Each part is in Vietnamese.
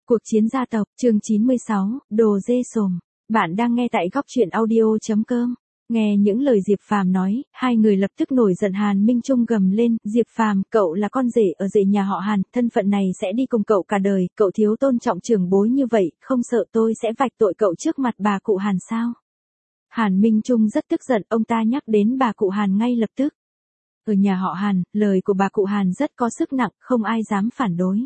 Cuộc chiến gia tộc, chương 96, đồ dê sồm. Bạn đang nghe tại góc truyện audio.com. Nghe những lời Diệp Phàm nói, hai người lập tức nổi giận. Hàn Minh Trung gầm lên, Diệp Phàm, cậu là con rể ở rể nhà họ Hàn, thân phận này sẽ đi cùng cậu cả đời, cậu thiếu tôn trọng trưởng bối như vậy, không sợ tôi sẽ vạch tội cậu trước mặt bà cụ Hàn sao? Hàn Minh Trung rất tức giận, ông ta nhắc đến bà cụ Hàn ngay lập tức. Ở nhà họ Hàn, lời của bà cụ Hàn rất có sức nặng, không ai dám phản đối.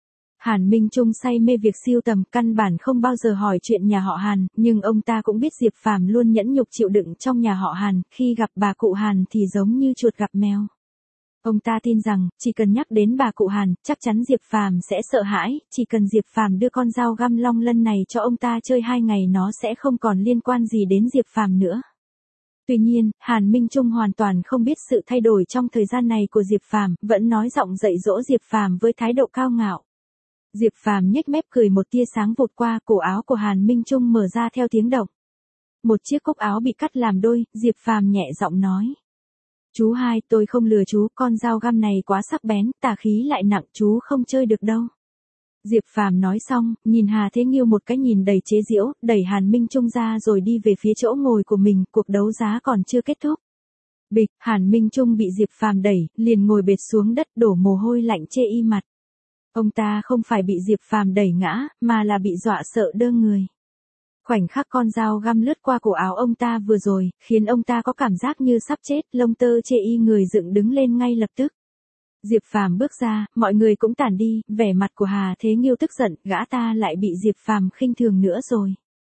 Hàn Minh Trung say mê việc sưu tầm, căn bản không bao giờ hỏi chuyện nhà họ Hàn, nhưng ông ta cũng biết Diệp Phàm luôn nhẫn nhục chịu đựng trong nhà họ Hàn, khi gặp bà cụ Hàn thì giống như chuột gặp mèo. Ông ta tin rằng, chỉ cần nhắc đến bà cụ Hàn, chắc chắn Diệp Phàm sẽ sợ hãi, chỉ cần Diệp Phàm đưa con dao găm long lân này cho ông ta chơi 2 ngày nó sẽ không còn liên quan gì đến Diệp Phàm nữa. Tuy nhiên, Hàn Minh Trung hoàn toàn không biết sự thay đổi trong thời gian này của Diệp Phàm, vẫn nói giọng dạy dỗ Diệp Phàm với thái độ cao ngạo. Diệp Phàm nhếch mép cười, một tia sáng vụt qua, cổ áo của Hàn Minh Trung mở ra theo tiếng động. Một chiếc cúc áo bị cắt làm đôi, Diệp Phàm nhẹ giọng nói. Chú hai, tôi không lừa chú, con dao găm này quá sắc bén, tà khí lại nặng, chú không chơi được đâu. Diệp Phàm nói xong, nhìn Hà Thế Nghiêu một cái nhìn đầy chế giễu, đẩy Hàn Minh Trung ra rồi đi về phía chỗ ngồi của mình, cuộc đấu giá còn chưa kết thúc. Bịch, Hàn Minh Trung bị Diệp Phàm đẩy, liền ngồi bệt xuống đất, đổ mồ hôi lạnh chê y mặt. Ông ta không phải bị Diệp Phàm đẩy ngã, mà là bị dọa sợ đơ người. Khoảnh khắc con dao găm lướt qua cổ áo ông ta vừa rồi, khiến ông ta có cảm giác như sắp chết, lông tơ chê y người dựng đứng lên ngay lập tức. Diệp Phàm bước ra, mọi người cũng tản đi, vẻ mặt của Hà Thế Nghiêu tức giận, gã ta lại bị Diệp Phàm khinh thường nữa rồi.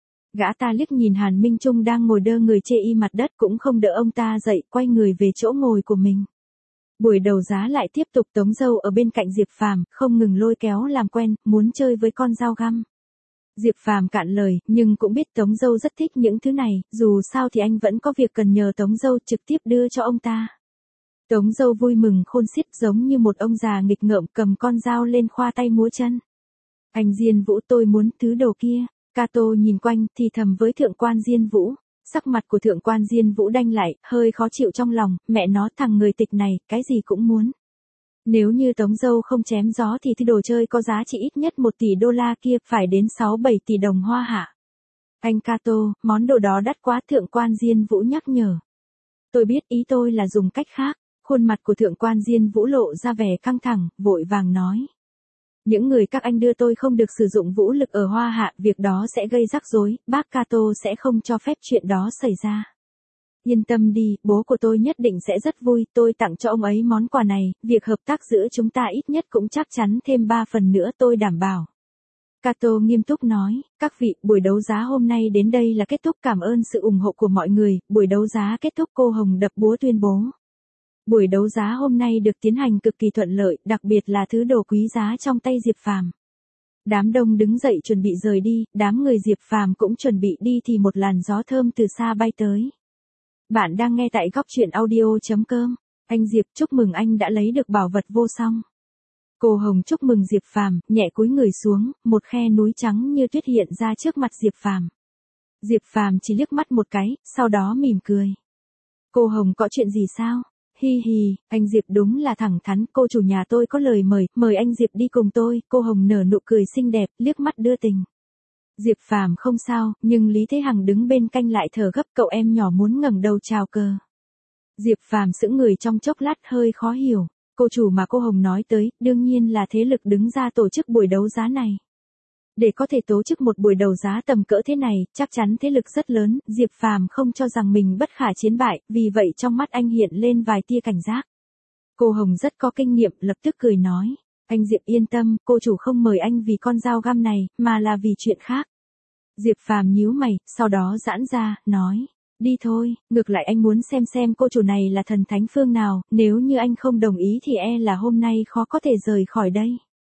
Gã ta liếc nhìn Hàn Minh Trung đang ngồi đơ người chê y mặt đất, cũng không đỡ ông ta dậy, quay người về chỗ ngồi của mình. Buổi đấu giá lại tiếp tục, Tống Dâu ở bên cạnh Diệp Phàm, không ngừng lôi kéo làm quen, muốn chơi với con dao găm. Diệp Phàm cạn lời, nhưng cũng biết Tống Dâu rất thích những thứ này, dù sao thì anh vẫn có việc cần nhờ Tống Dâu, trực tiếp đưa cho ông ta. Tống Dâu vui mừng khôn xiết, giống như một ông già nghịch ngợm, cầm con dao lên khoa tay múa chân. Anh Diên Vũ, tôi muốn thứ đồ kia. Cato nhìn quanh, thì thầm với thượng quan Diên Vũ. Sắc mặt của thượng quan Diên Vũ đanh lại, hơi khó chịu trong lòng, mẹ nó, thằng người tịch này, cái gì cũng muốn. Nếu như Tống Dâu không chém gió thì thứ đồ chơi có giá trị ít nhất 1 tỷ đô la kia, phải đến 6-7 tỷ đồng hoa hạ. Anh Cato, món đồ đó đắt quá, thượng quan Diên Vũ nhắc nhở. Tôi biết, ý tôi là dùng cách khác. Khuôn mặt của thượng quan Diên Vũ lộ ra vẻ căng thẳng, vội vàng nói. Những người các anh đưa tôi không được sử dụng vũ lực ở Hoa Hạ, việc đó sẽ gây rắc rối, bác Cato sẽ không cho phép chuyện đó xảy ra. Yên tâm đi, bố của tôi nhất định sẽ rất vui, tôi tặng cho ông ấy món quà này, việc hợp tác giữa chúng ta ít nhất cũng chắc chắn thêm 3 phần nữa, tôi đảm bảo. Cato nghiêm túc nói, các vị, buổi đấu giá hôm nay đến đây là kết thúc, cảm ơn sự ủng hộ của mọi người, buổi đấu giá kết thúc. Cô Hồng đập búa tuyên bố. Buổi đấu giá hôm nay được tiến hành cực kỳ thuận lợi, đặc biệt là thứ đồ quý giá trong tay Diệp Phàm. Đám đông đứng dậy chuẩn bị rời đi, đám người Diệp Phàm cũng chuẩn bị đi thì một làn gió thơm từ xa bay tới. Bạn đang nghe tại góc truyện audio.com. Anh Diệp, chúc mừng anh đã lấy được bảo vật vô song. Cô Hồng chúc mừng Diệp Phàm, nhẹ cúi người xuống, một khe núi trắng như tuyết hiện ra trước mặt Diệp Phàm. Diệp Phàm chỉ liếc mắt một cái, sau đó mỉm cười. Cô Hồng có chuyện gì sao? Hi hi, anh Diệp đúng là thẳng thắn, cô chủ nhà tôi có lời mời anh Diệp đi cùng tôi. Cô Hồng nở nụ cười xinh đẹp, liếc mắt đưa tình. Diệp Phàm không sao, nhưng Lý Thế Hằng đứng bên cạnh lại thở gấp, cậu em nhỏ muốn ngẩng đầu chào cờ. Diệp Phàm sững người trong chốc lát, hơi khó hiểu. Cô chủ mà cô Hồng nói tới, đương nhiên là thế lực đứng ra tổ chức buổi đấu giá này. Để có thể tổ chức một buổi đấu giá tầm cỡ thế này, chắc chắn thế lực rất lớn, Diệp Phàm không cho rằng mình bất khả chiến bại, vì vậy trong mắt anh hiện lên vài tia cảnh giác. Cô Hồng rất có kinh nghiệm, lập tức cười nói, anh Diệp yên tâm, cô chủ không mời anh vì con dao găm này, mà là vì chuyện khác. Diệp Phàm nhíu mày, sau đó giãn ra, nói, đi thôi, ngược lại anh muốn xem cô chủ này là thần thánh phương nào, nếu như anh không đồng ý thì e là hôm nay khó có thể rời khỏi đây.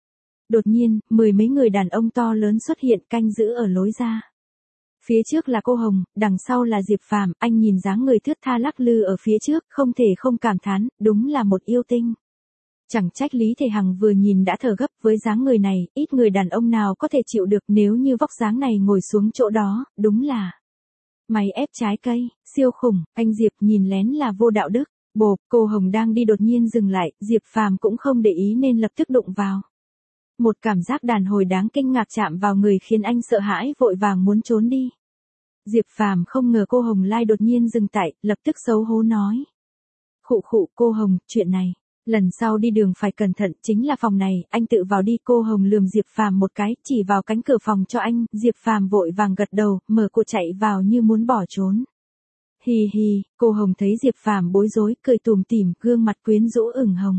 Đột nhiên, 10 mấy người đàn ông to lớn xuất hiện canh giữ ở lối ra. Phía trước là cô Hồng, đằng sau là Diệp Phàm, anh nhìn dáng người thướt tha lắc lư ở phía trước, không thể không cảm thán, đúng là một yêu tinh. Chẳng trách Lý Thế Hằng vừa nhìn đã thở gấp, với dáng người này, ít người đàn ông nào có thể chịu được, nếu như vóc dáng này ngồi xuống chỗ đó, đúng là máy ép trái cây, siêu khủng. Anh Diệp nhìn lén là vô đạo đức. Bộp, cô Hồng đang đi đột nhiên dừng lại, Diệp Phàm cũng không để ý nên lập tức đụng vào. Một cảm giác đàn hồi đáng kinh ngạc chạm vào người khiến anh sợ hãi vội vàng muốn trốn đi. Diệp Phàm không ngờ cô Hồng Lai đột nhiên dừng tại, lập tức xấu hổ nói. Khụ khụ cô Hồng, chuyện này, lần sau đi đường phải cẩn thận, chính là phòng này, anh tự vào đi. Cô Hồng lườm Diệp Phàm một cái, chỉ vào cánh cửa phòng cho anh. Diệp Phàm vội vàng gật đầu, mở cửa chạy vào như muốn bỏ trốn. Hì hì, cô Hồng thấy Diệp Phàm bối rối, cười tủm tỉm, gương mặt quyến rũ ửng hồng.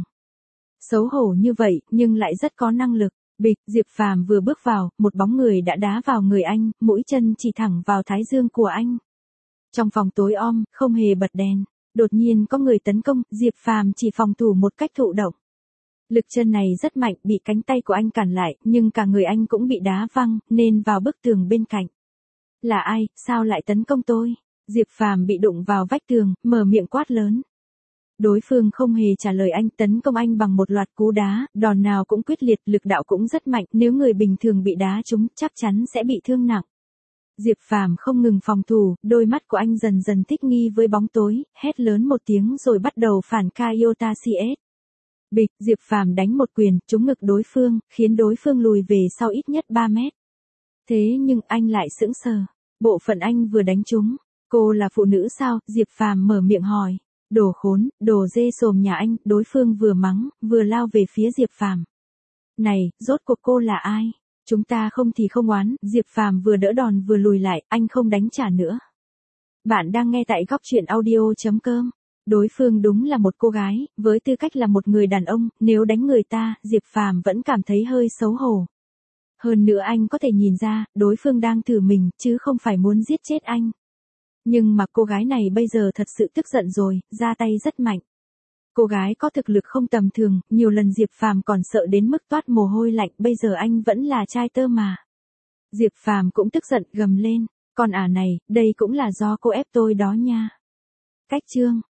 Xấu hổ như vậy, nhưng lại rất có năng lực. Bịch, Diệp Phàm vừa bước vào, một bóng người đã đá vào người anh, mũi chân chỉ thẳng vào thái dương của anh. Trong phòng tối om, không hề bật đèn, đột nhiên có người tấn công, Diệp Phàm chỉ phòng thủ một cách thụ động. Lực chân này rất mạnh, bị cánh tay của anh cản lại, nhưng cả người anh cũng bị đá văng, nên vào bức tường bên cạnh. Là ai, sao lại tấn công tôi? Diệp Phàm bị đụng vào vách tường, mở miệng quát lớn. Đối phương không hề trả lời anh, tấn công anh bằng một loạt cú đá, đòn nào cũng quyết liệt, lực đạo cũng rất mạnh, nếu người bình thường bị đá trúng, chắc chắn sẽ bị thương nặng. Diệp Phàm không ngừng phòng thủ, đôi mắt của anh dần dần thích nghi với bóng tối, hét lớn một tiếng rồi bắt đầu phản Kyota CS. Bịch, Diệp Phàm đánh một quyền, trúng ngực đối phương, khiến đối phương lùi về sau ít nhất 3 mét. Thế nhưng anh lại sững sờ, bộ phận anh vừa đánh trúng. Cô là phụ nữ sao? Diệp Phàm mở miệng hỏi. Đồ khốn, đồ dê sồm nhà anh, đối phương vừa mắng, vừa lao về phía Diệp Phàm. Này, rốt cuộc cô là ai? Chúng ta không thì không oán, Diệp Phàm vừa đỡ đòn vừa lùi lại, anh không đánh trả nữa. Bạn đang nghe tại góc truyện audio.com. Đối phương đúng là một cô gái, với tư cách là một người đàn ông, nếu đánh người ta, Diệp Phàm vẫn cảm thấy hơi xấu hổ. Hơn nữa anh có thể nhìn ra, đối phương đang thử mình, chứ không phải muốn giết chết anh. Nhưng mà cô gái này bây giờ thật sự tức giận rồi, ra tay rất mạnh. Cô gái có thực lực không tầm thường, nhiều lần Diệp Phàm còn sợ đến mức toát mồ hôi lạnh, bây giờ anh vẫn là trai tơ mà. Diệp Phàm cũng tức giận, gầm lên, con này, đây cũng là do cô ép tôi đó nha. Cách chương